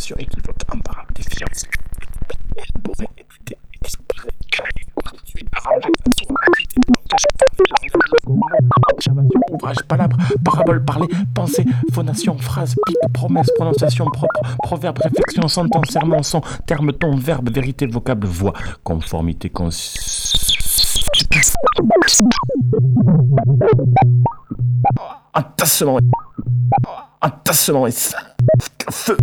situation équivoque, imparable, défiance. Pourrait éviter et disparaître, créer, constituer, arranger, observation, ouvrage, palabre, parabole, parler, pensée, phonation, phrase, pipe, promesse, prononciation propre, proverbe, réflexion, sentence, serment, son, terme, ton, verbe, vérité, vocable, voix, conformité, entassement et feu,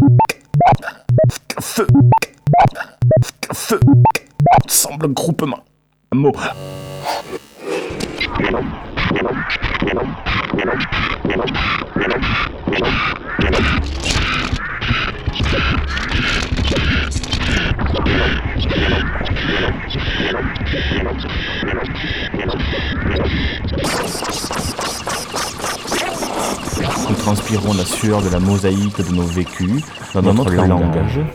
ensemble, groupement, mot. Nous transpirons la sueur de la mosaïque de nos vécus dans notre langage.